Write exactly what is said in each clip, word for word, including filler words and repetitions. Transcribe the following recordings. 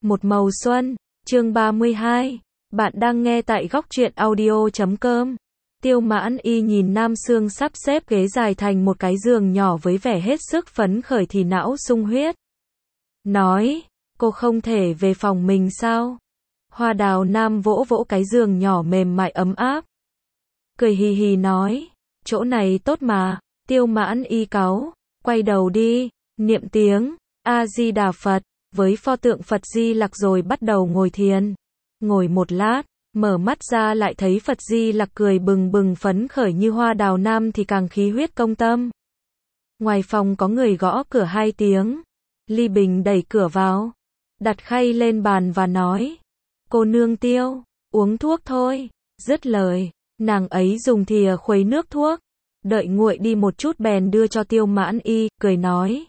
Một màu xuân, chương ba mươi hai. Bạn đang nghe tại góc truyện audio chấm com. Tiêu Mãn Y nhìn Nam Sương sắp xếp ghế dài thành một cái giường nhỏ với vẻ hết sức phấn khởi thì não sung huyết. Nói, cô không thể về phòng mình sao? Hoa Đào Nam vỗ vỗ cái giường nhỏ mềm mại ấm áp. Cười hì hì nói, chỗ này tốt mà. Tiêu Mãn Y cáu, quay đầu đi, niệm tiếng A-di-đà Phật với pho tượng Phật Di Lặc rồi bắt đầu ngồi thiền. Ngồi một lát, mở mắt ra lại thấy Phật Di Lặc cười bừng bừng phấn khởi như Hoa Đào Nam thì càng khí huyết công tâm. Ngoài phòng có người gõ cửa hai tiếng. Ly Bình đẩy cửa vào, đặt khay lên bàn và nói, cô nương Tiêu, uống thuốc thôi. Dứt lời, nàng ấy dùng thìa khuấy nước thuốc, đợi nguội đi một chút bèn đưa cho Tiêu Mãn Y, cười nói,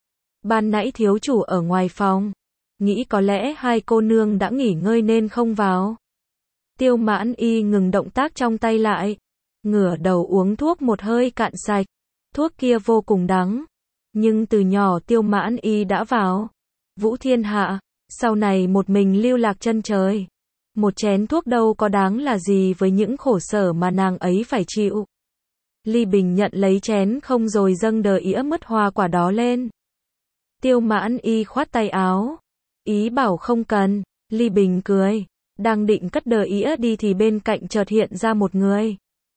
ban nãy thiếu chủ ở ngoài phòng, nghĩ có lẽ hai cô nương đã nghỉ ngơi nên không vào. Tiêu Mãn Y ngừng động tác trong tay lại, ngửa đầu uống thuốc một hơi cạn sạch. Thuốc kia vô cùng đắng, nhưng từ nhỏ Tiêu Mãn Y đã vào Vũ Thiên Hạ, sau này một mình lưu lạc chân trời. Một chén thuốc đâu có đáng là gì với những khổ sở mà nàng ấy phải chịu. Ly Bình nhận lấy chén không rồi dâng đờ ĩa mứt hoa quả đó lên. Tiêu Mãn Y khoát tay áo, ý bảo không cần. Ly Bình cười, đang định cất đờ ĩa đi thì bên cạnh chợt hiện ra một người.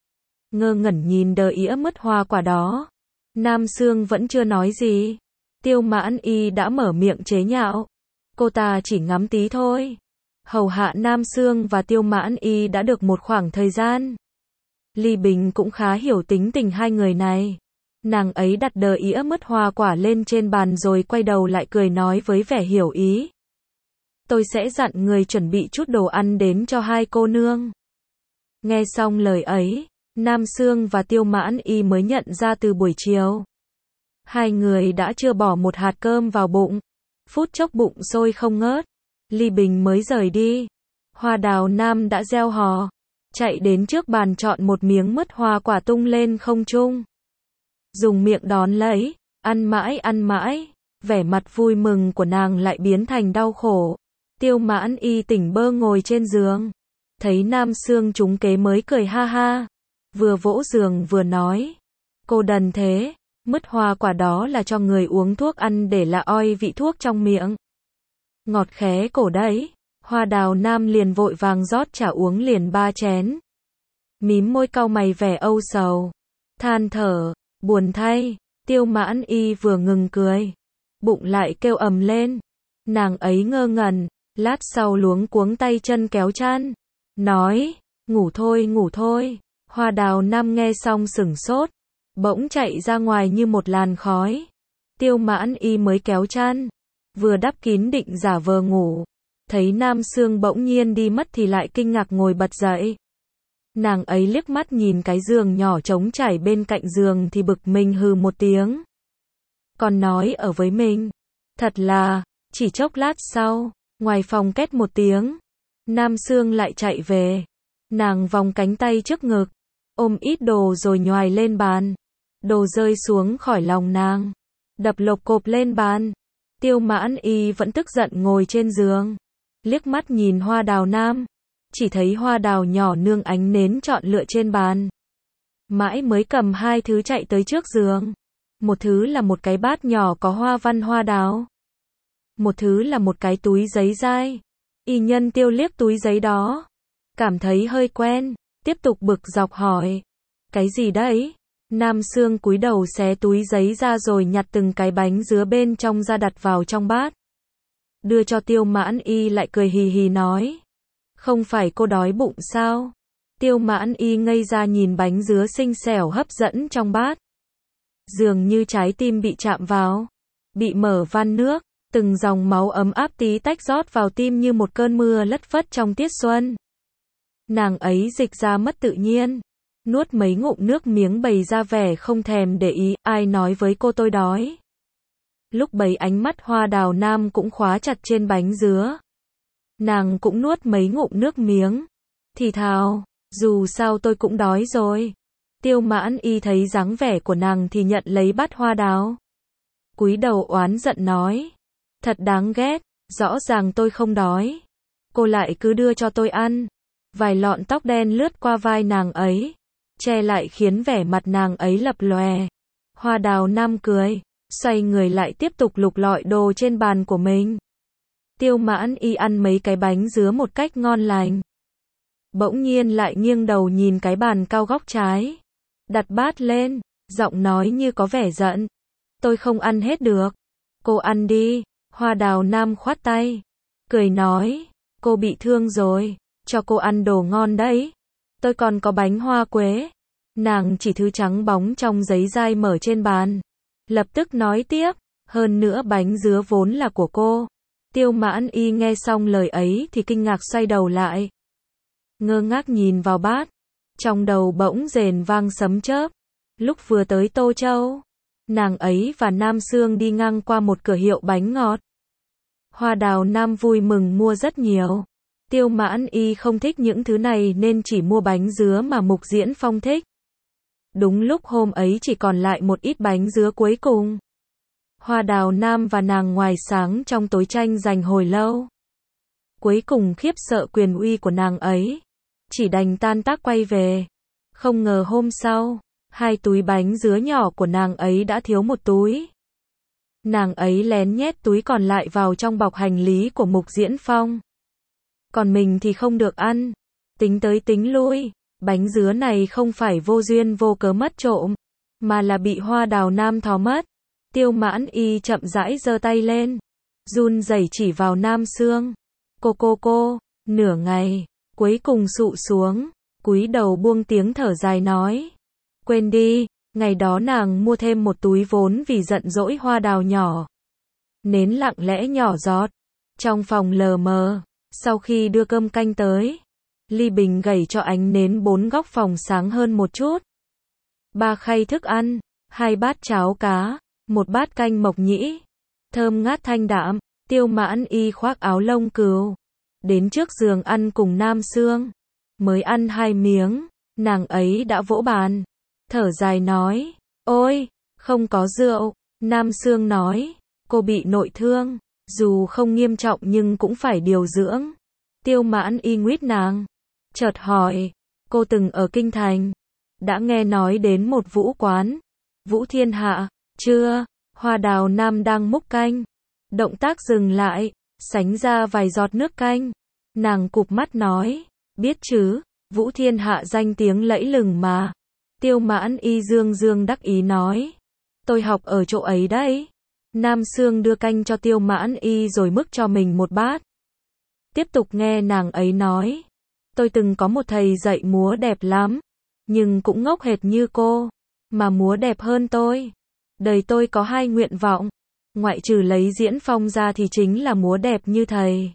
Ngơ ngẩn nhìn đờ ĩa mứt hoa quả đó. Nam Sương vẫn chưa nói gì, Tiêu Mãn Y đã mở miệng chế nhạo. Cô ta chỉ ngắm tí thôi. Hầu hạ Nam Sương và Tiêu Mãn Y đã được một khoảng thời gian. Ly Bình cũng khá hiểu tính tình hai người này. Nàng ấy đặt đờ ĩa mứt hoa quả lên trên bàn rồi quay đầu lại cười nói với vẻ hiểu ý. Tôi sẽ dặn người chuẩn bị chút đồ ăn đến cho hai cô nương. Nghe xong lời ấy, Nam Sương và Tiêu Mãn Y mới nhận ra từ buổi chiều. Hai người đã chưa bỏ một hạt cơm vào bụng. Phút chốc bụng sôi không ngớt. Ly Bình mới rời đi. Hoa Đào Nam đã reo hò, chạy đến trước bàn chọn một miếng mứt hoa quả tung lên không trung. Dùng miệng đón lấy, ăn mãi ăn mãi, vẻ mặt vui mừng của nàng lại biến thành đau khổ. Tiêu Mãn Y tỉnh bơ ngồi trên giường, thấy Nam Sương trúng kế mới cười ha ha, vừa vỗ giường vừa nói, cô đần thế, mứt hoa quả đó là cho người uống thuốc ăn để lạ oi vị thuốc trong miệng. Ngọt khé cổ đấy. Hoa Đào Nam liền vội vàng rót trà uống liền ba chén. Mím môi cau mày vẻ âu sầu, than thở, buồn thay. Tiêu Mãn Y vừa ngừng cười, bụng lại kêu ầm lên. Nàng ấy ngơ ngẩn, lát sau luống cuống tay chân kéo chăn, nói, ngủ thôi ngủ thôi. Hoa Đào Nam nghe xong sửng sốt, bỗng chạy ra ngoài như một làn khói. Tiêu Mãn Y mới kéo chăn, vừa đắp kín định giả vờ ngủ. Thấy Nam Sương bỗng nhiên đi mất thì lại kinh ngạc ngồi bật dậy. Nàng ấy liếc mắt nhìn cái giường nhỏ trống trải bên cạnh giường thì bực mình hừ một tiếng. Còn nói ở với mình. Thật là, chỉ chốc lát sau, ngoài phòng két một tiếng. Nam Sương lại chạy về. Nàng vòng cánh tay trước ngực, ôm ít đồ rồi nhoài lên bàn. Đồ rơi xuống khỏi lòng nàng, đập lộp cộp lên bàn. Tiêu Mãn Y vẫn tức giận ngồi trên giường. Liếc mắt nhìn Hoa Đào Nam, chỉ thấy hoa đào nhỏ nương ánh nến chọn lựa trên bàn. Mãi mới cầm hai thứ chạy tới trước giường. Một thứ là một cái bát nhỏ có hoa văn hoa đào. Một thứ là một cái túi giấy dai. Y Nhân Tiêu liếc túi giấy đó, cảm thấy hơi quen, tiếp tục bực dọc hỏi. Cái gì đấy? Nam Sương cúi đầu xé túi giấy ra rồi nhặt từng cái bánh dứa bên trong ra đặt vào trong bát. Đưa cho Tiêu Mãn Y lại cười hì hì nói. Không phải cô đói bụng sao? Tiêu Mãn Y ngây ra nhìn bánh dứa xinh xẻo hấp dẫn trong bát. Dường như trái tim bị chạm vào, bị mở van nước, từng dòng máu ấm áp tí tách rót vào tim như một cơn mưa lất phất trong tiết xuân. Nàng ấy dịch ra mất tự nhiên, nuốt mấy ngụm nước miếng bày ra vẻ không thèm để ý, ai nói với cô tôi đói. Lúc bấy ánh mắt Hoa Đào Nam cũng khóa chặt trên bánh dứa. Nàng cũng nuốt mấy ngụm nước miếng, thì thào, dù sao tôi cũng đói rồi. Tiêu Mãn Y thấy dáng vẻ của nàng thì nhận lấy bát hoa đào. Cúi đầu oán giận nói, thật đáng ghét, Rõ ràng tôi không đói. Cô lại cứ đưa cho tôi ăn. Vài lọn tóc đen lướt qua vai nàng ấy, che lại khiến vẻ mặt nàng ấy lập lòe. Hoa Đào Nam cười, xoay người lại tiếp tục lục lọi đồ trên bàn của mình. Tiêu Mãn Y ăn mấy cái bánh dứa một cách ngon lành. Bỗng nhiên lại nghiêng đầu nhìn cái bàn cao góc trái. Đặt bát lên, giọng nói như có vẻ giận. Tôi không ăn hết được. Cô ăn đi. Hoa Đào Nam khoát tay. Cười nói, cô bị thương rồi. Cho cô ăn đồ ngon đấy. Tôi còn có bánh hoa quế. Nàng chỉ thứ trắng bóng trong giấy dai mở trên bàn. Lập tức nói tiếp, hơn nữa bánh dứa vốn là của cô. Tiêu Mãn Y nghe xong lời ấy thì kinh ngạc xoay đầu lại. Ngơ ngác nhìn vào bát. Trong đầu bỗng rền vang sấm chớp. Lúc vừa tới Tô Châu, nàng ấy và Nam Sương đi ngang qua một cửa hiệu bánh ngọt. Hoa Đào Nam vui mừng mua rất nhiều. Tiêu Mãn Y không thích những thứ này nên chỉ mua bánh dứa mà Mục Diễn Phong thích. Đúng lúc hôm ấy chỉ còn lại một ít bánh dứa cuối cùng. Hoa Đào Nam và nàng ngoài sáng trong tối tranh giành hồi lâu. Cuối cùng khiếp sợ quyền uy của nàng ấy, chỉ đành tan tác quay về. Không ngờ hôm sau, hai túi bánh dứa nhỏ của nàng ấy đã thiếu một túi. Nàng ấy lén nhét túi còn lại vào trong bọc hành lý của Mục Diễn Phong. Còn mình thì không được ăn. Tính tới tính lui, bánh dứa này không phải vô duyên vô cớ mất trộm, mà là bị Hoa Đào Nam thò mất. Tiêu Mãn Y chậm rãi giơ tay lên, run rẩy chỉ vào Nam Sương. Cô cô cô, nửa ngày, cuối cùng sụ xuống, cúi đầu buông tiếng thở dài nói. Quên đi, ngày đó nàng mua thêm một túi vốn vì giận dỗi hoa đào nhỏ. Nến lặng lẽ nhỏ giọt, trong phòng lờ mờ, sau khi đưa cơm canh tới, ly bình gẩy cho ánh nến bốn góc phòng sáng hơn một chút. Ba khay thức ăn, hai bát cháo cá, một bát canh mộc nhĩ, thơm ngát thanh đạm. Tiêu Mãn Y khoác áo lông cừu, đến trước giường ăn cùng Nam Sương. Mới ăn hai miếng, nàng ấy đã vỗ bàn, thở dài nói, ôi, không có rượu. Nam Sương nói, cô bị nội thương, dù không nghiêm trọng nhưng cũng phải điều dưỡng. Tiêu Mãn Y nguyết nàng, chợt hỏi, cô từng ở Kinh Thành, đã nghe nói đến một vũ quán, Vũ Thiên Hạ, chưa? Hoa Đào Nam đang múc canh, động tác dừng lại, sánh ra vài giọt nước canh. Nàng cụp mắt nói, biết chứ, Vũ Thiên Hạ danh tiếng lẫy lừng mà. Tiêu Mãn Y dương dương đắc ý nói, tôi học ở chỗ ấy đấy. Nam Sương đưa canh cho Tiêu Mãn Y rồi múc cho mình một bát. Tiếp tục nghe nàng ấy nói, tôi từng có một thầy dạy múa đẹp lắm, nhưng cũng ngốc hệt như cô, mà múa đẹp hơn tôi. Đời tôi có hai nguyện vọng, ngoại trừ lấy Diễn Phong ra thì chính là múa đẹp như thầy.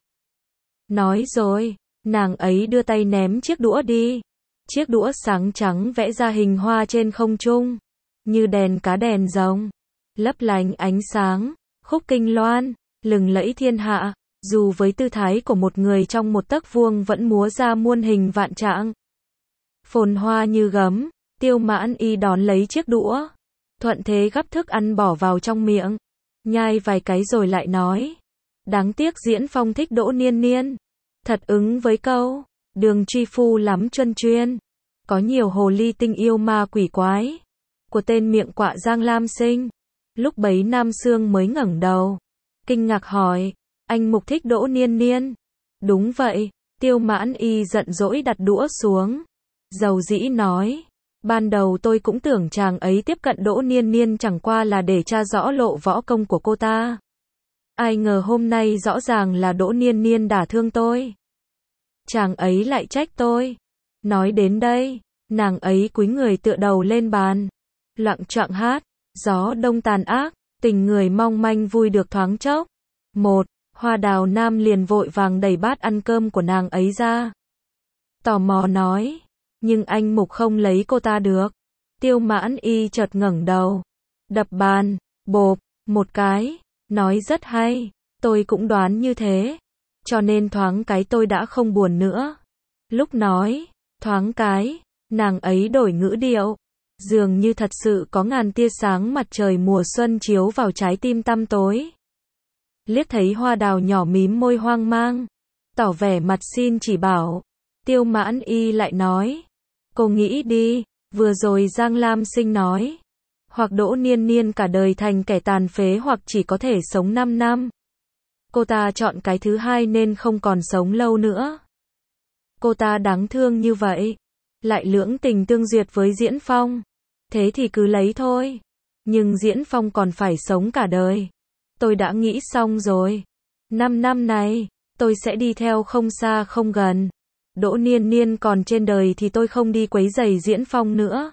Nói rồi, nàng ấy đưa tay ném chiếc đũa đi. Chiếc đũa sáng trắng vẽ ra hình hoa trên không trung, như đèn cá đèn rồng, lấp lánh ánh sáng, khúc kinh loan, lừng lẫy thiên hạ, dù với tư thái của một người trong một tấc vuông vẫn múa ra muôn hình vạn trạng. Phồn hoa như gấm, Tiêu Mãn Y đón lấy chiếc đũa, thuận thế gắp thức ăn bỏ vào trong miệng, nhai vài cái rồi lại nói, đáng tiếc Diễn Phong thích Đỗ Niên Niên, thật ứng với câu, đường truy phu lắm chuân chuyên, có nhiều hồ ly tinh yêu ma quỷ quái, của tên miệng quạ Giang Lam Sinh. Lúc bấy Nam Sương mới ngẩng đầu, kinh ngạc hỏi, anh Mục thích Đỗ Niên Niên? Đúng vậy. Tiêu Mãn Y giận dỗi đặt đũa xuống, dầu dĩ nói, ban đầu tôi cũng tưởng chàng ấy tiếp cận Đỗ Niên Niên chẳng qua là để tra rõ lộ võ công của cô ta. Ai ngờ hôm nay rõ ràng là Đỗ Niên Niên đả thương tôi. Chàng ấy lại trách tôi. Nói đến đây, nàng ấy cúi người tựa đầu lên bàn, loạng choạng hát, gió đông tàn ác, tình người mong manh vui được thoáng chốc. Một, Hoa Đào Nam liền vội vàng đẩy bát ăn cơm của nàng ấy ra. Tò mò nói, nhưng anh Mục không lấy cô ta được. Tiêu Mãn Y chợt ngẩng đầu, đập bàn, bộp, một cái, nói rất hay, tôi cũng đoán như thế. Cho nên thoáng cái tôi đã không buồn nữa. Lúc nói, thoáng cái, nàng ấy đổi ngữ điệu, dường như thật sự có ngàn tia sáng mặt trời mùa xuân chiếu vào trái tim tăm tối. Liếc thấy Hoa Đào nhỏ mím môi hoang mang, tỏ vẻ mặt xin chỉ bảo. Tiêu Mãn Y lại nói, cô nghĩ đi, vừa rồi Giang Lam Sinh nói, hoặc Đỗ Niên Niên cả đời thành kẻ tàn phế hoặc chỉ có thể sống năm năm. Cô ta chọn cái thứ hai nên không còn sống lâu nữa. Cô ta đáng thương như vậy, lại lưỡng tình tương duyệt với Diễn Phong. Thế thì cứ lấy thôi. Nhưng Diễn Phong còn phải sống cả đời. Tôi đã nghĩ xong rồi. Năm năm này, tôi sẽ đi theo không xa không gần. Đỗ Niên Niên còn trên đời thì tôi không đi quấy rầy Diễn Phong nữa.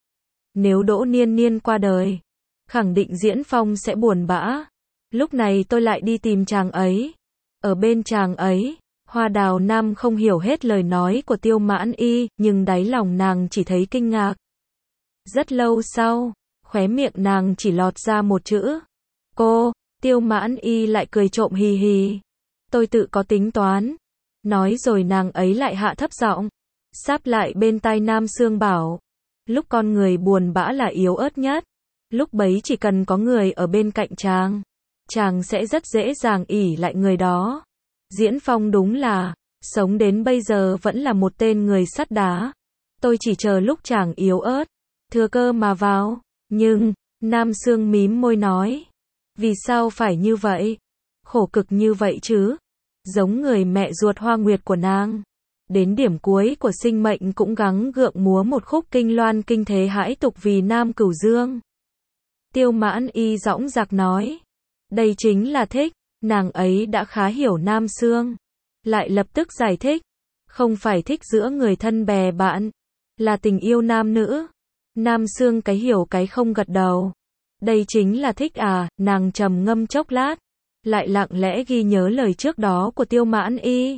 Nếu Đỗ Niên Niên qua đời, khẳng định Diễn Phong sẽ buồn bã. Lúc này tôi lại đi tìm chàng ấy. Ở bên chàng ấy, Hoa Đào Nam không hiểu hết lời nói của Tiêu Mãn Y, nhưng đáy lòng nàng chỉ thấy kinh ngạc. Rất lâu sau, khóe miệng nàng chỉ lọt ra một chữ. Cô, Tiêu Mãn Y lại cười trộm hì hì. Tôi tự có tính toán. Nói rồi nàng ấy lại hạ thấp giọng, sáp lại bên tai Nam Sương bảo. Lúc con người buồn bã là yếu ớt nhất. Lúc bấy chỉ cần có người ở bên cạnh chàng, chàng sẽ rất dễ dàng ỷ lại người đó. Diễn Phong đúng là, sống đến bây giờ vẫn là một tên người sắt đá. Tôi chỉ chờ lúc chàng yếu ớt, thừa cơ mà vào. Nhưng, Nam Sương mím môi nói, vì sao phải như vậy? Khổ cực như vậy chứ? Giống người mẹ ruột Hoa Nguyệt của nàng. Đến điểm cuối của sinh mệnh cũng gắng gượng múa một khúc kinh loan kinh thế hãi tục vì Nam Cửu Dương. Tiêu Mãn Y dõng dạc nói, đây chính là thích. Nàng ấy đã khá hiểu Nam Sương. Lại lập tức giải thích, không phải thích giữa người thân bè bạn, là tình yêu nam nữ. Nam Sương cái hiểu cái không gật đầu. Đây chính là thích à? Nàng trầm ngâm chốc lát, lại lặng lẽ ghi nhớ lời trước đó của Tiêu Mãn Y.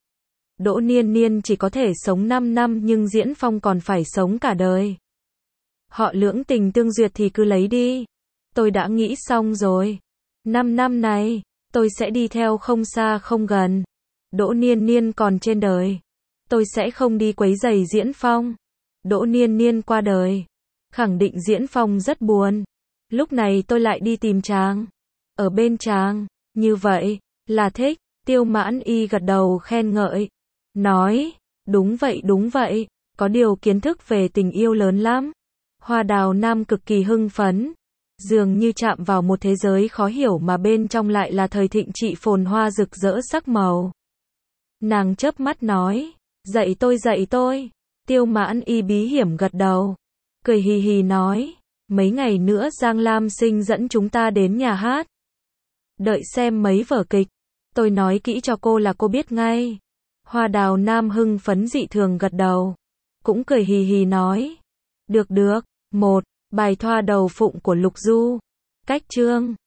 Đỗ Niên Niên chỉ có thể sống năm năm nhưng Diễn Phong còn phải sống cả đời. Họ lưỡng tình tương duyệt thì cứ lấy đi. Tôi đã nghĩ xong rồi. Năm năm này, tôi sẽ đi theo không xa không gần. Đỗ Niên Niên còn trên đời, tôi sẽ không đi quấy rầy Diễn Phong. Đỗ Niên Niên qua đời, khẳng định Diễn Phong rất buồn. Lúc này tôi lại đi tìm chàng, ở bên chàng, như vậy, là thích. Tiêu Mãn Y gật đầu khen ngợi, nói, đúng vậy đúng vậy, có điều kiến thức về tình yêu lớn lắm. Hoa Đào Nam cực kỳ hưng phấn, dường như chạm vào một thế giới khó hiểu mà bên trong lại là thời thịnh trị phồn hoa rực rỡ sắc màu. Nàng chớp mắt nói, dạy tôi dạy tôi. Tiêu Mãn Y bí hiểm gật đầu, cười hì hì nói, mấy ngày nữa Giang Lam Sinh dẫn chúng ta đến nhà hát. Đợi xem mấy vở kịch, tôi nói kỹ cho cô là cô biết ngay. Hoa Đào Nam hưng phấn dị thường gật đầu, cũng cười hì hì nói, được được. Một, bài Thoa Đầu Phụng của Lục Du. Cách chương